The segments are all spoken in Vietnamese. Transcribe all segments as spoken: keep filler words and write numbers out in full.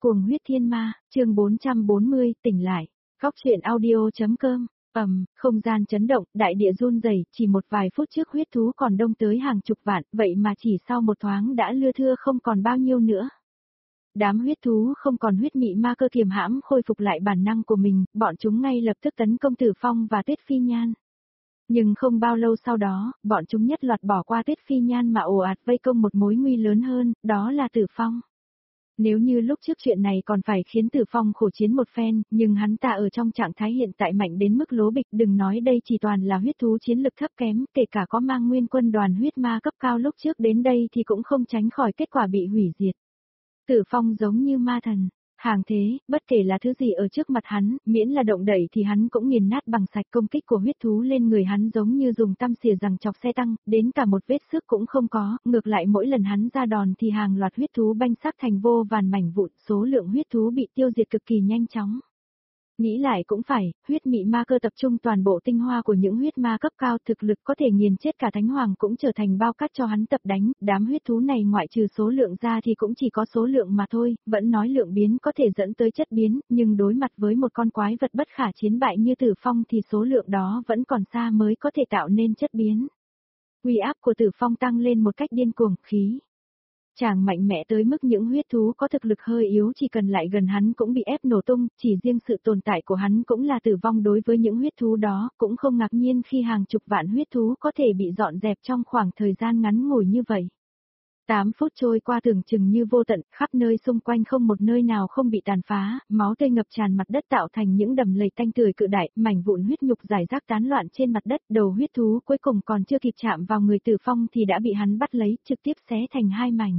Cuồng huyết thiên ma, chương bốn trăm bốn mươi, tỉnh lại. Góc truyện audio.com. Ầm, không gian chấn động, đại địa run rẩy, chỉ một vài phút trước huyết thú còn đông tới hàng chục vạn, vậy mà chỉ sau một thoáng đã lưa thưa không còn bao nhiêu nữa. Đám huyết thú không còn huyết mị ma cơ kiềm hãm khôi phục lại bản năng của mình, bọn chúng ngay lập tức tấn công Tử Phong và Tuyết Phi Nhan. Nhưng không bao lâu sau đó, bọn chúng nhất loạt bỏ qua Tuyết Phi Nhan mà ồ ạt vây công một mối nguy lớn hơn, đó là Tử Phong. Nếu như lúc trước chuyện này còn phải khiến Tử Phong khổ chiến một phen, nhưng hắn ta ở trong trạng thái hiện tại mạnh đến mức lố bịch, đừng nói đây chỉ toàn là huyết thú chiến lực thấp kém, kể cả có mang nguyên quân đoàn huyết ma cấp cao lúc trước đến đây thì cũng không tránh khỏi kết quả bị hủy diệt. Tử Phong giống như ma thần, hàng thế, bất kể là thứ gì ở trước mặt hắn, miễn là động đẩy thì hắn cũng nghiền nát bằng sạch. Công kích của huyết thú lên người hắn giống như dùng tăm xìa rằng chọc xe tăng, đến cả một vết xước cũng không có, ngược lại mỗi lần hắn ra đòn thì hàng loạt huyết thú banh xác thành vô vàn mảnh vụn, số lượng huyết thú bị tiêu diệt cực kỳ nhanh chóng. Nghĩ lại cũng phải, huyết mị ma cơ tập trung toàn bộ tinh hoa của những huyết ma cấp cao, thực lực có thể nghiền chết cả thánh hoàng cũng trở thành bao cát cho hắn tập đánh. Đám huyết thú này ngoại trừ số lượng ra thì cũng chỉ có số lượng mà thôi, vẫn nói lượng biến có thể dẫn tới chất biến, nhưng đối mặt với một con quái vật bất khả chiến bại như Tử Phong thì số lượng đó vẫn còn xa mới có thể tạo nên chất biến. Uy áp của Tử Phong tăng lên một cách điên cuồng, khí chàng mạnh mẽ tới mức những huyết thú có thực lực hơi yếu chỉ cần lại gần hắn cũng bị ép nổ tung, chỉ riêng sự tồn tại của hắn cũng là tử vong đối với những huyết thú đó, cũng không ngạc nhiên khi hàng chục vạn huyết thú có thể bị dọn dẹp trong khoảng thời gian ngắn ngủi như vậy. Tám phút trôi qua tưởng chừng như vô tận, khắp nơi xung quanh không một nơi nào không bị tàn phá, máu tươi ngập tràn mặt đất tạo thành những đầm lầy tanh tưởi cự đại, mảnh vụn huyết nhục rải rác tán loạn trên mặt đất, đầu huyết thú cuối cùng còn chưa kịp chạm vào người Tử Phong thì đã bị hắn bắt lấy, trực tiếp xé thành hai mảnh.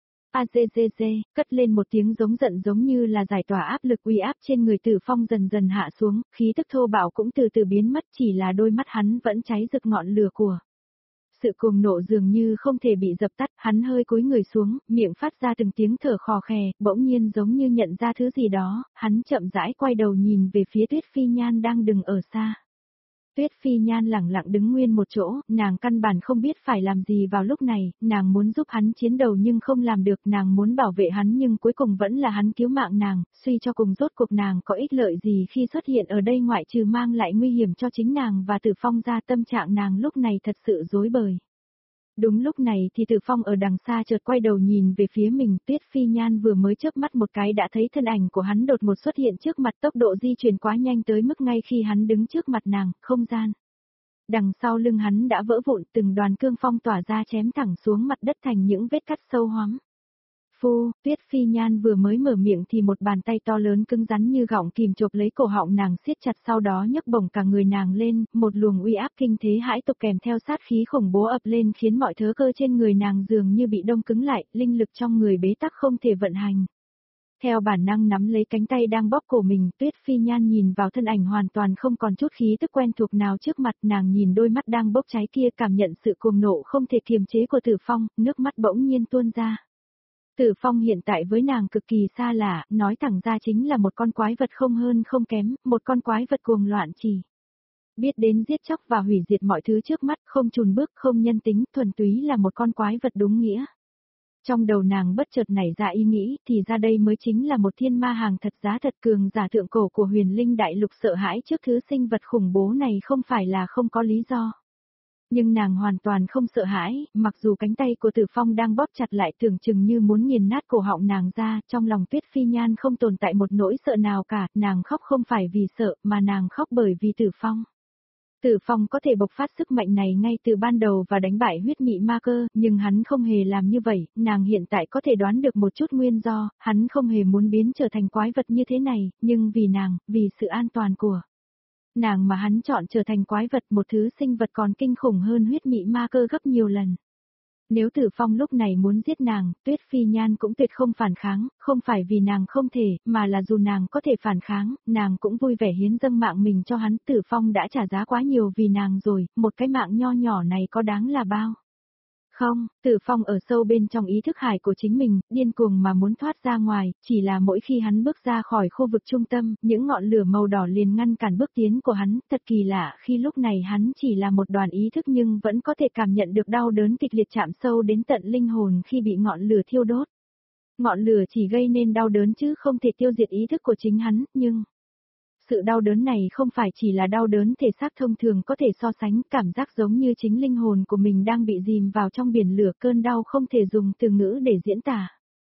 A dê dê dê, cất lên một tiếng giống giận giống như là giải tỏa áp lực uy áp trên người Tử Phong dần dần hạ xuống, khí tức thô bạo cũng từ từ biến mất, chỉ là đôi mắt hắn vẫn cháy rực ngọn lửa của sự cuồng nộ dường như không thể bị dập tắt, hắn hơi cúi người xuống, miệng phát ra từng tiếng thở khò khè, bỗng nhiên giống như nhận ra thứ gì đó, hắn chậm rãi quay đầu nhìn về phía Tuyết Phi Nhan đang đứng ở xa. Tuyết Phi Nhan lẳng lặng đứng nguyên một chỗ, nàng căn bản không biết phải làm gì vào lúc này, nàng muốn giúp hắn chiến đầu nhưng không làm được, nàng muốn bảo vệ hắn nhưng cuối cùng vẫn là hắn cứu mạng nàng, suy cho cùng rốt cuộc nàng có ích lợi gì khi xuất hiện ở đây ngoại trừ mang lại nguy hiểm cho chính nàng và Tử Phong ra. Tâm trạng nàng lúc này thật sự rối bời. Đúng lúc này thì Tử Phong ở đằng xa chợt quay đầu nhìn về phía mình, Tuyết Phi Nhan vừa mới chớp mắt một cái đã thấy thân ảnh của hắn đột ngột xuất hiện trước mặt, tốc độ di chuyển quá nhanh tới mức ngay khi hắn đứng trước mặt nàng, không gian đằng sau lưng hắn đã vỡ vụn, từng đoàn cương phong tỏa ra chém thẳng xuống mặt đất thành những vết cắt sâu hoắm. Phu, Tuyết Phi Nhan vừa mới mở miệng thì một bàn tay to lớn cứng rắn như gọng kìm chộp lấy cổ họng nàng siết chặt, sau đó nhấc bổng cả người nàng lên, một luồng uy áp kinh thế hãi tục kèm theo sát khí khủng bố ập lên khiến mọi thứ cơ trên người nàng dường như bị đông cứng lại, linh lực trong người bế tắc không thể vận hành. Theo bản năng nắm lấy cánh tay đang bóp cổ mình, Tuyết Phi Nhan nhìn vào thân ảnh hoàn toàn không còn chút khí tức quen thuộc nào trước mặt, nàng nhìn đôi mắt đang bốc cháy kia, cảm nhận sự cuồng nộ không thể kiềm chế của Tử Phong, nước mắt bỗng nhiên tuôn ra. Tử Phong hiện tại với nàng cực kỳ xa lạ, nói thẳng ra chính là một con quái vật không hơn không kém, một con quái vật cuồng loạn chỉ biết đến giết chóc và hủy diệt mọi thứ trước mắt, không chùn bước, không nhân tính, thuần túy là một con quái vật đúng nghĩa. Trong đầu nàng bất chợt nảy ra ý nghĩ, thì ra đây mới chính là một thiên ma hàng thật giá thật, cường giả thượng cổ của Huyền Linh Đại Lục sợ hãi trước thứ sinh vật khủng bố này không phải là không có lý do. Nhưng nàng hoàn toàn không sợ hãi, mặc dù cánh tay của Tử Phong đang bóp chặt lại tưởng chừng như muốn nghiền nát cổ họng nàng ra, trong lòng Tuyết Phi Nhan không tồn tại một nỗi sợ nào cả, nàng khóc không phải vì sợ, mà nàng khóc bởi vì Tử Phong. Tử Phong có thể bộc phát sức mạnh này ngay từ ban đầu và đánh bại huyết mị ma cơ, nhưng hắn không hề làm như vậy, nàng hiện tại có thể đoán được một chút nguyên do, hắn không hề muốn biến trở thành quái vật như thế này, nhưng vì nàng, vì sự an toàn của nàng mà hắn chọn trở thành quái vật, một thứ sinh vật còn kinh khủng hơn huyết mị ma cơ gấp nhiều lần. Nếu Tử Phong lúc này muốn giết nàng, Tuyết Phi Nhan cũng tuyệt không phản kháng, không phải vì nàng không thể, mà là dù nàng có thể phản kháng, nàng cũng vui vẻ hiến dâng mạng mình cho hắn. Tử Phong đã trả giá quá nhiều vì nàng rồi, một cái mạng nho nhỏ này có đáng là bao? Không, Tử Phong ở sâu bên trong ý thức hải của chính mình, điên cuồng mà muốn thoát ra ngoài, chỉ là mỗi khi hắn bước ra khỏi khu vực trung tâm, những ngọn lửa màu đỏ liền ngăn cản bước tiến của hắn, thật kỳ lạ khi lúc này hắn chỉ là một đoàn ý thức nhưng vẫn có thể cảm nhận được đau đớn kịch liệt chạm sâu đến tận linh hồn khi bị ngọn lửa thiêu đốt. ngọn lửa chỉ gây nên đau đớn chứ không thể tiêu diệt ý thức của chính hắn, nhưng... Sự đau đớn này không phải chỉ là đau đớn thể xác thông thường có thể so sánh, cảm giác giống như chính linh hồn của mình đang bị dìm vào trong biển lửa, cơn đau không thể dùng từ ngữ để diễn tả.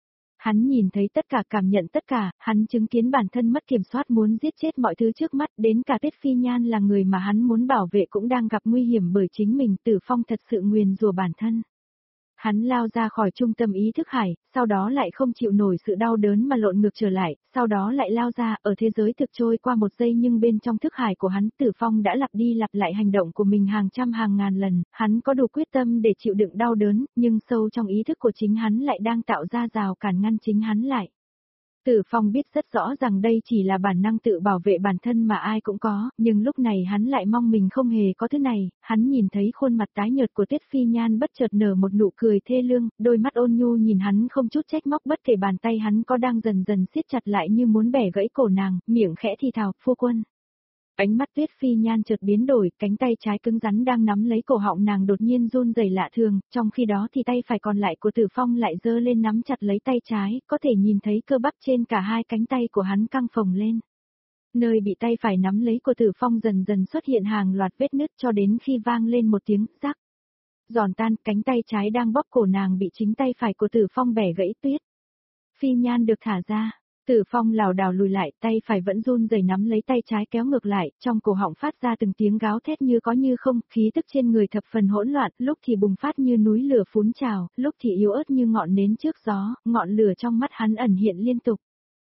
Hắn nhìn thấy tất cả, cảm nhận tất cả, hắn chứng kiến bản thân mất kiểm soát muốn giết chết mọi thứ trước mắt, đến cả Tiết Phi Nhan là người mà hắn muốn bảo vệ cũng đang gặp nguy hiểm bởi chính mình. Tử Phong thật sự nguyền rủa bản thân. Hắn lao ra khỏi trung tâm ý thức hải, sau đó lại không chịu nổi sự đau đớn mà lộn ngược trở lại, sau đó lại lao ra, ở thế giới thực trôi qua một giây nhưng bên trong thức hải của hắn, Tử Phong đã lặp đi lặp lại hành động của mình hàng trăm hàng ngàn lần, hắn có đủ quyết tâm để chịu đựng đau đớn, nhưng sâu trong ý thức của chính hắn lại đang tạo ra rào cản ngăn chính hắn lại. Tử Phong biết rất rõ rằng đây chỉ là bản năng tự bảo vệ bản thân mà ai cũng có, nhưng lúc này hắn lại mong mình không hề có thứ này. Hắn nhìn thấy khuôn mặt tái nhợt của Tiết Phi Nhan bất chợt nở một nụ cười thê lương, đôi mắt ôn nhu nhìn hắn không chút trách móc, bất kể bàn tay hắn có đang dần dần siết chặt lại như muốn bẻ gãy cổ nàng, miệng khẽ thì thào, phu quân. Ánh mắt Tiết Phi Nhan chợt biến đổi, cánh tay trái cứng rắn đang nắm lấy cổ họng nàng đột nhiên run rẩy lạ thường, trong khi đó thì tay phải còn lại của Tử Phong lại giơ lên nắm chặt lấy tay trái, có thể nhìn thấy cơ bắp trên cả hai cánh tay của hắn căng phồng lên. Nơi bị tay phải nắm lấy của Tử Phong dần dần xuất hiện hàng loạt vết nứt cho đến khi vang lên một tiếng rắc. Giòn tan, cánh tay trái đang bóp cổ nàng bị chính tay phải của Tử Phong bẻ gãy tuyết. Phi Nhan được thả ra. Tử Phong lảo đảo lùi lại, tay phải vẫn run rẩy nắm lấy tay trái kéo ngược lại, trong cổ họng phát ra từng tiếng gáo thét như có như không, khí tức trên người thập phần hỗn loạn, lúc thì bùng phát như núi lửa phun trào, lúc thì yếu ớt như ngọn nến trước gió, ngọn lửa trong mắt hắn ẩn hiện liên tục.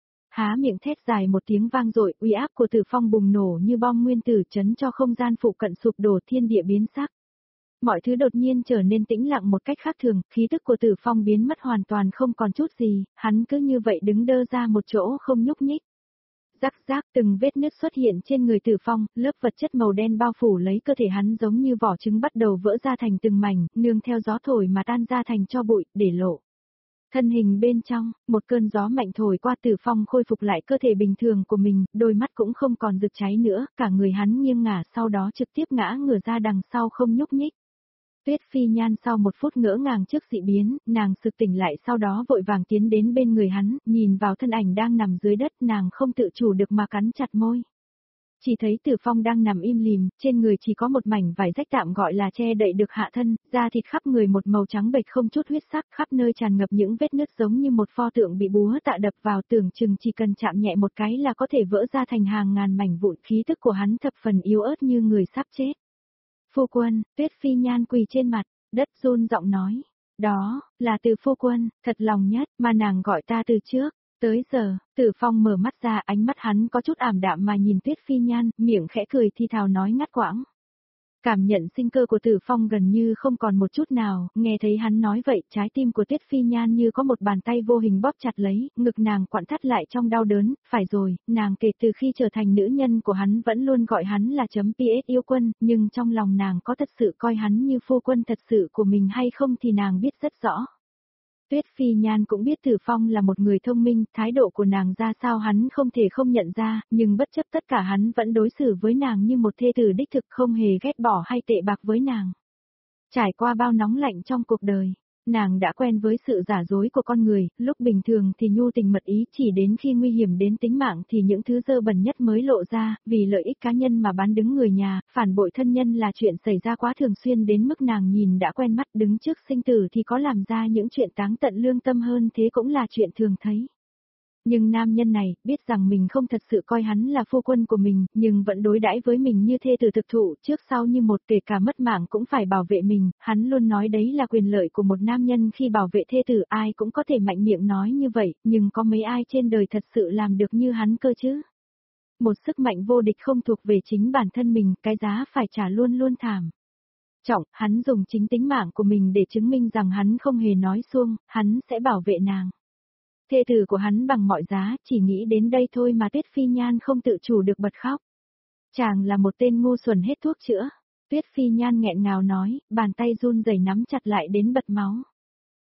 Há miệng thét dài một tiếng vang dội, uy áp của Tử Phong bùng nổ như bom nguyên tử chấn cho không gian phụ cận sụp đổ, thiên địa biến sắc. Mọi thứ đột nhiên trở nên tĩnh lặng một cách khác thường, khí tức của Tử Phong biến mất hoàn toàn không còn chút gì, hắn cứ như vậy đứng đơ ra một chỗ không nhúc nhích. Rắc rác, từng vết nứt xuất hiện trên người Tử Phong, lớp vật chất màu đen bao phủ lấy cơ thể hắn giống như vỏ trứng bắt đầu vỡ ra thành từng mảnh, nương theo gió thổi mà tan ra thành tro bụi, để lộ. Thân hình bên trong, một cơn gió mạnh thổi qua, Tử Phong khôi phục lại cơ thể bình thường của mình, đôi mắt cũng không còn rực cháy nữa, cả người hắn nghiêng ngả sau đó trực tiếp ngã ngửa ra đằng sau không nhúc nhích. Tuyết Phi Nhan sau một phút ngỡ ngàng trước dị biến, nàng sực tỉnh lại sau đó vội vàng tiến đến bên người hắn, nhìn vào thân ảnh đang nằm dưới đất, nàng không tự chủ được mà cắn chặt môi. Chỉ thấy Tử Phong đang nằm im lìm, trên người chỉ có một mảnh vải rách tạm gọi là che đậy được hạ thân, da thịt khắp người một màu trắng bệch không chút huyết sắc, khắp nơi tràn ngập những vết nứt giống như một pho tượng bị búa tạ đập vào, tưởng chừng chỉ cần chạm nhẹ một cái là có thể vỡ ra thành hàng ngàn mảnh vụn, khí tức của hắn thập phần yếu ớt như người sắp chết. Phu quân, Tuyết Phi Nhan quỳ trên mặt đất run giọng nói, đó, là từ phu quân, thật lòng nhất, mà nàng gọi ta từ trước, tới giờ. Tử Phong mở mắt ra, ánh mắt hắn có chút ảm đạm mà nhìn Tuyết Phi Nhan, miệng khẽ cười thi thào nói ngắt quãng. Cảm nhận sinh cơ của Tử Phong gần như không còn một chút nào, nghe thấy hắn nói vậy, trái tim của Tuyết Phi Nhan như có một bàn tay vô hình bóp chặt lấy, ngực nàng quặn thắt lại trong đau đớn, phải rồi, nàng kể từ khi trở thành nữ nhân của hắn vẫn luôn gọi hắn là chấm pê ét yêu quân, nhưng trong lòng nàng có thật sự coi hắn như phu quân thật sự của mình hay không thì nàng biết rất rõ. Tuyết Phi Nhan cũng biết Tử Phong là một người thông minh, thái độ của nàng ra sao hắn không thể không nhận ra, nhưng bất chấp tất cả hắn vẫn đối xử với nàng như một thê tử đích thực, không hề ghét bỏ hay tệ bạc với nàng. Trải qua bao nóng lạnh trong cuộc đời, nàng đã quen với sự giả dối của con người, lúc bình thường thì nhu tình mật ý, chỉ đến khi nguy hiểm đến tính mạng thì những thứ dơ bẩn nhất mới lộ ra, vì lợi ích cá nhân mà bán đứng người nhà, phản bội thân nhân là chuyện xảy ra quá thường xuyên đến mức nàng nhìn đã quen mắt, đứng trước sinh tử thì có làm ra những chuyện táng tận lương tâm hơn thế cũng là chuyện thường thấy. Nhưng nam nhân này, biết rằng mình không thật sự coi hắn là phu quân của mình, nhưng vẫn đối đãi với mình như thê tử thực thụ, trước sau như một, kể cả mất mạng cũng phải bảo vệ mình, hắn luôn nói đấy là quyền lợi của một nam nhân khi bảo vệ thê tử, ai cũng có thể mạnh miệng nói như vậy, nhưng có mấy ai trên đời thật sự làm được như hắn cơ chứ? Một sức mạnh vô địch không thuộc về chính bản thân mình, cái giá phải trả luôn luôn thảm. Trọng, hắn dùng chính tính mạng của mình để chứng minh rằng hắn không hề nói suông, hắn sẽ bảo vệ nàng. Thê tử của hắn bằng mọi giá, chỉ nghĩ đến đây thôi mà Tuyết Phi Nhan không tự chủ được bật khóc. Chàng là một tên ngu xuẩn hết thuốc chữa. Tuyết Phi Nhan nghẹn ngào nói, bàn tay run rẩy nắm chặt lại đến bật máu.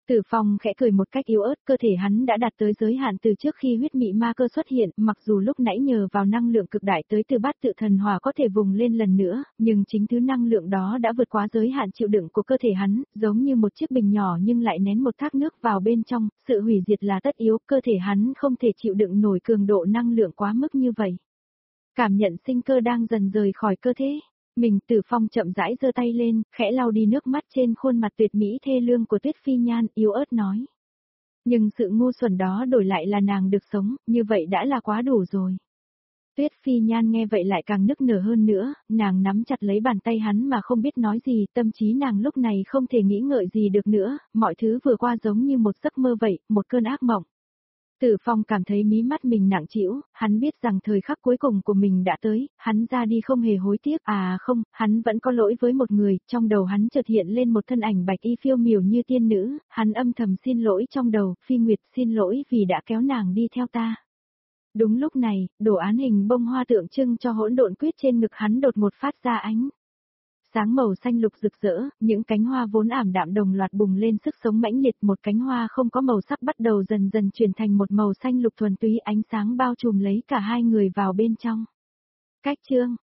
Tử Phong khẽ cười một cách yếu ớt, cơ thể hắn đã đạt tới giới hạn từ trước khi huyết mị ma cơ xuất hiện, mặc dù lúc nãy nhờ vào năng lượng cực đại tới từ bát tự thần hỏa có thể vùng lên lần nữa, nhưng chính thứ năng lượng đó đã vượt quá giới hạn chịu đựng của cơ thể hắn, giống như một chiếc bình nhỏ nhưng lại nén một thác nước vào bên trong, sự hủy diệt là tất yếu, cơ thể hắn không thể chịu đựng nổi cường độ năng lượng quá mức như vậy. Cảm nhận sinh cơ đang dần rời khỏi cơ thể. Mình Tử Phong chậm rãi giơ tay lên, khẽ lau đi nước mắt trên khuôn mặt tuyệt mỹ thê lương của Tuyết Phi Nhan, yếu ớt nói. Nhưng sự ngu xuẩn đó đổi lại là nàng được sống, như vậy đã là quá đủ rồi. Tuyết Phi Nhan nghe vậy lại càng nức nở hơn nữa, nàng nắm chặt lấy bàn tay hắn mà không biết nói gì, tâm trí nàng lúc này không thể nghĩ ngợi gì được nữa, mọi thứ vừa qua giống như một giấc mơ vậy, một cơn ác mộng. Tử Phong cảm thấy mí mắt mình nặng trĩu, hắn biết rằng thời khắc cuối cùng của mình đã tới, hắn ra đi không hề hối tiếc, à không, hắn vẫn có lỗi với một người, trong đầu hắn chợt hiện lên một thân ảnh bạch y phiêu miểu như tiên nữ, hắn âm thầm xin lỗi trong đầu, Phi Nguyệt xin lỗi vì đã kéo nàng đi theo ta. Đúng lúc này, đồ án hình bông hoa tượng trưng cho hỗn độn quyết trên ngực hắn đột ngột phát ra ánh sáng màu xanh lục rực rỡ, những cánh hoa vốn ảm đạm đồng loạt bùng lên sức sống mãnh liệt, một cánh hoa không có màu sắc bắt đầu dần dần chuyển thành một màu xanh lục thuần túy, ánh sáng bao trùm lấy cả hai người vào bên trong. Cách chương